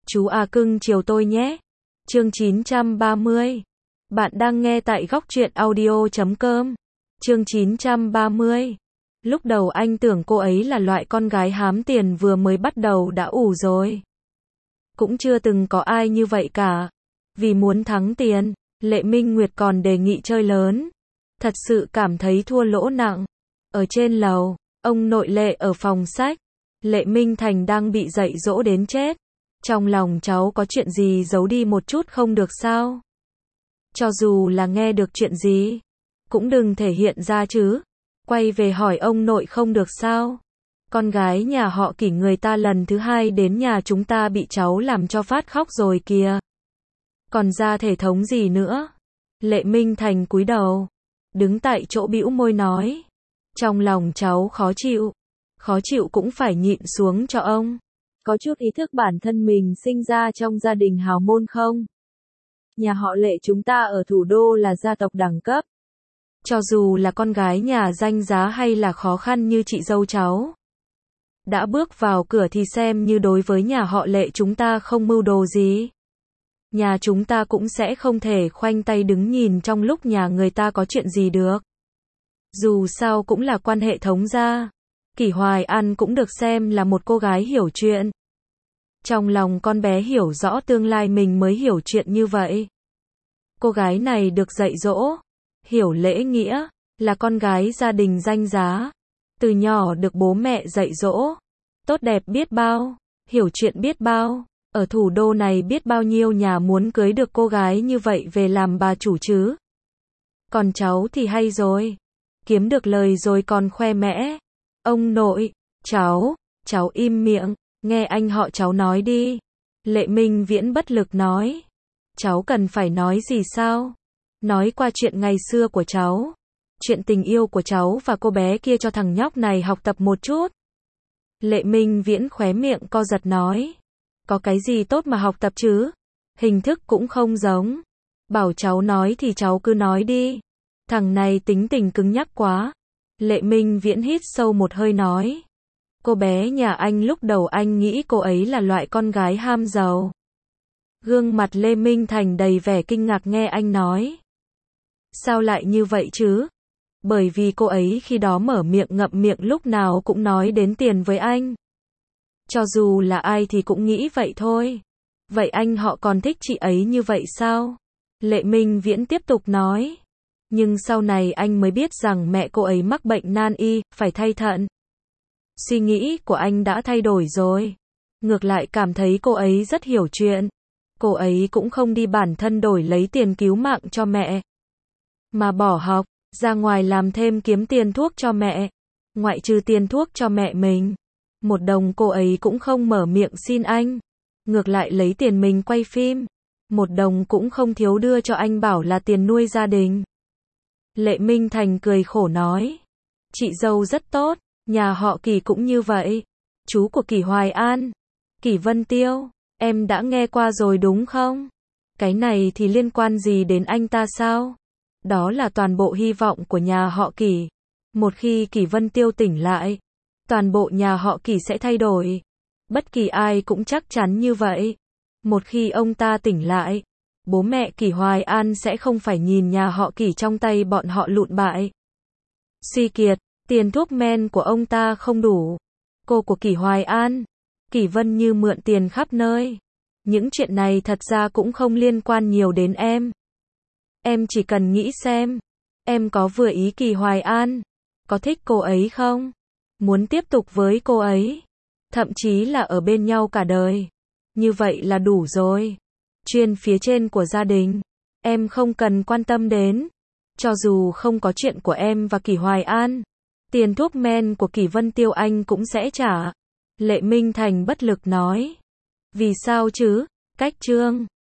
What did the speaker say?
Chú à cưng chiều tôi nhé. Chương 930. Bạn đang nghe tại góc truyện audio.com. Chương 930. Lúc đầu anh tưởng cô ấy là loại con gái hám tiền vừa mới bắt đầu đã ủ rồi. Cũng chưa từng có ai như vậy cả. Vì muốn thắng tiền, Lệ Minh Nguyệt còn đề nghị chơi lớn. Thật sự cảm thấy thua lỗ nặng. Ở trên lầu, ông nội Lệ ở phòng sách. Lệ Minh Thành đang bị dạy dỗ đến chết. Trong lòng cháu có chuyện gì giấu đi một chút không được sao? Cho dù là nghe được chuyện gì, cũng đừng thể hiện ra chứ. Quay về hỏi ông nội không được sao? Con gái nhà họ Kỷ người ta lần thứ hai đến nhà chúng ta bị cháu làm cho phát khóc rồi kìa. Còn ra thể thống gì nữa? Lệ Minh Thành cúi đầu, đứng tại chỗ bĩu môi nói. Trong lòng cháu khó chịu cũng phải nhịn xuống cho ông. Có chút ý thức bản thân mình sinh ra trong gia đình hào môn không? Nhà họ Lệ chúng ta ở thủ đô là gia tộc đẳng cấp. Cho dù là con gái nhà danh giá hay là khó khăn như chị dâu cháu, đã bước vào cửa thì xem như đối với nhà họ Lệ chúng ta không mưu đồ gì. Nhà chúng ta cũng sẽ không thể khoanh tay đứng nhìn trong lúc nhà người ta có chuyện gì được. Dù sao cũng là quan hệ thống gia. Kỷ Hoài An cũng được xem là một cô gái hiểu chuyện. Trong lòng con bé hiểu rõ tương lai mình mới hiểu chuyện như vậy. Cô gái này được dạy dỗ, hiểu lễ nghĩa, là con gái gia đình danh giá. Từ nhỏ được bố mẹ dạy dỗ, tốt đẹp biết bao, hiểu chuyện biết bao. Ở thủ đô này biết bao nhiêu nhà muốn cưới được cô gái như vậy về làm bà chủ chứ. Còn cháu thì hay rồi, kiếm được lời rồi còn khoe mẽ. Ông nội, cháu im miệng, nghe anh họ cháu nói đi. Lệ Minh Viễn bất lực nói. Cháu cần phải nói gì sao? Nói qua chuyện ngày xưa của cháu. Chuyện tình yêu của cháu và cô bé kia cho thằng nhóc này học tập một chút. Lệ Minh Viễn khóe miệng co giật nói. Có cái gì tốt mà học tập chứ? Hình thức cũng không giống. Bảo cháu nói thì cháu cứ nói đi. Thằng này tính tình cứng nhắc quá. Lệ Minh Viễn hít sâu một hơi nói. Cô bé nhà anh lúc đầu anh nghĩ cô ấy là loại con gái ham giàu. Gương mặt Lê Minh Thành đầy vẻ kinh ngạc nghe anh nói. Sao lại như vậy chứ? Bởi vì cô ấy khi đó mở miệng ngậm miệng lúc nào cũng nói đến tiền với anh. Cho dù là ai thì cũng nghĩ vậy thôi. Vậy anh họ còn thích chị ấy như vậy sao? Lệ Minh Viễn tiếp tục nói. Nhưng sau này anh mới biết rằng mẹ cô ấy mắc bệnh nan y, phải thay thận. Suy nghĩ của anh đã thay đổi rồi. Ngược lại cảm thấy cô ấy rất hiểu chuyện. Cô ấy cũng không đi bản thân đổi lấy tiền cứu mạng cho mẹ, mà bỏ học, ra ngoài làm thêm kiếm tiền thuốc cho mẹ. Ngoại trừ tiền thuốc cho mẹ mình, một đồng cô ấy cũng không mở miệng xin anh. Ngược lại lấy tiền mình quay phim, một đồng cũng không thiếu đưa cho anh bảo là tiền nuôi gia đình. Lệ Minh Thành cười khổ nói. Chị dâu rất tốt, nhà họ Kỷ cũng như vậy. Chú của Kỷ Hoài An, Kỷ Vân Tiêu, em đã nghe qua rồi đúng không? Cái này thì liên quan gì đến anh ta sao? Đó là toàn bộ hy vọng của nhà họ Kỷ. Một khi Kỷ Vân Tiêu tỉnh lại, toàn bộ nhà họ Kỷ sẽ thay đổi. Bất kỳ ai cũng chắc chắn như vậy. Một khi ông ta tỉnh lại, bố mẹ Kỷ Hoài An sẽ không phải nhìn nhà họ Kỷ trong tay bọn họ lụn bại. Suy kiệt, tiền thuốc men của ông ta không đủ. Cô của Kỷ Hoài An, Kỷ Vân Như mượn tiền khắp nơi. Những chuyện này thật ra cũng không liên quan nhiều đến em. Em chỉ cần nghĩ xem, em có vừa ý Kỷ Hoài An, có thích cô ấy không? Muốn tiếp tục với cô ấy, thậm chí là ở bên nhau cả đời. Như vậy là đủ rồi. Chuyện phía trên của gia đình, em không cần quan tâm đến. Cho dù không có chuyện của em và Kỷ Hoài An, tiền thuốc men của Kỷ Vân Tiêu anh cũng sẽ trả. Lệ Minh Thành bất lực nói. Vì sao chứ? Cách chương